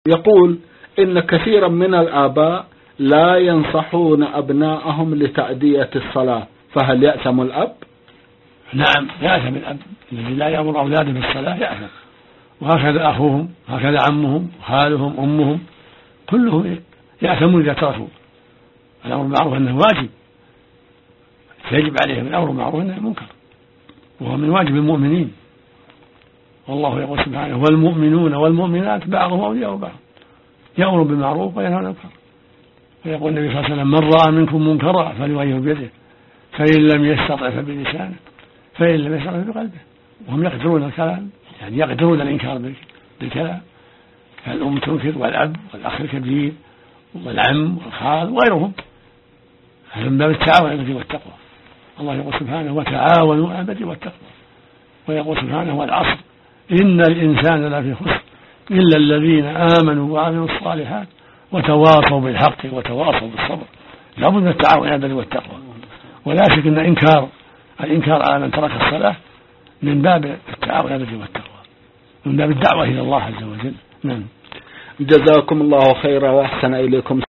يقول إن كثيرا من الآباء لا ينصحون أبنائهم لتأدية الصلاة، فهل يأثم الأب؟ نعم يأثم الأب الذي لا يأمر أولاده بالصلاة يأثم، وهكذا أخوهم، هكذا عمهم وخالهم أمهم كلهم يأثمون إذا تركوا الأمر بالمعروف أنه واجب، يجب عليهم الأمر بالمعروف أنه منكر، وهو من واجب المؤمنين. والله يقول سبحانه: والمؤمنون والمؤمنات بعضهم أولياء بعض يأمر بالمعروف وينهى عن المنكر. ويقول النبي صلى الله عليه وسلم: من رأى منكم منكرا فليغيره بيده، فإن لم يستطع فبلسانه، فإن لم يستطع فبقلبه. وهم يقدرون الكلام، يعني يقدرون الإنكار بالكلام، فالأم تنكر والأب والأخ الكبير والعم والخال وغيرهم، هذا من باب التعاون على البر والتقوى. الله يقول سبحانه: وتعاونوا على البر والتقوى. ويقول سبحانه: والعصر إن الإنسان لفي خسر إلا الذين آمنوا وعملوا الصالحات وتواصوا بالحق وتواصوا بالصبر. لابد من التعاون على البر والتقوى، ولا شك أن الإنكار على من ترك الصلاة من باب التعاون على البر والتقوى، من باب الدعوة إلى الله عز وجل. نعم. جزاكم الله خيرا وأحسن إليكم.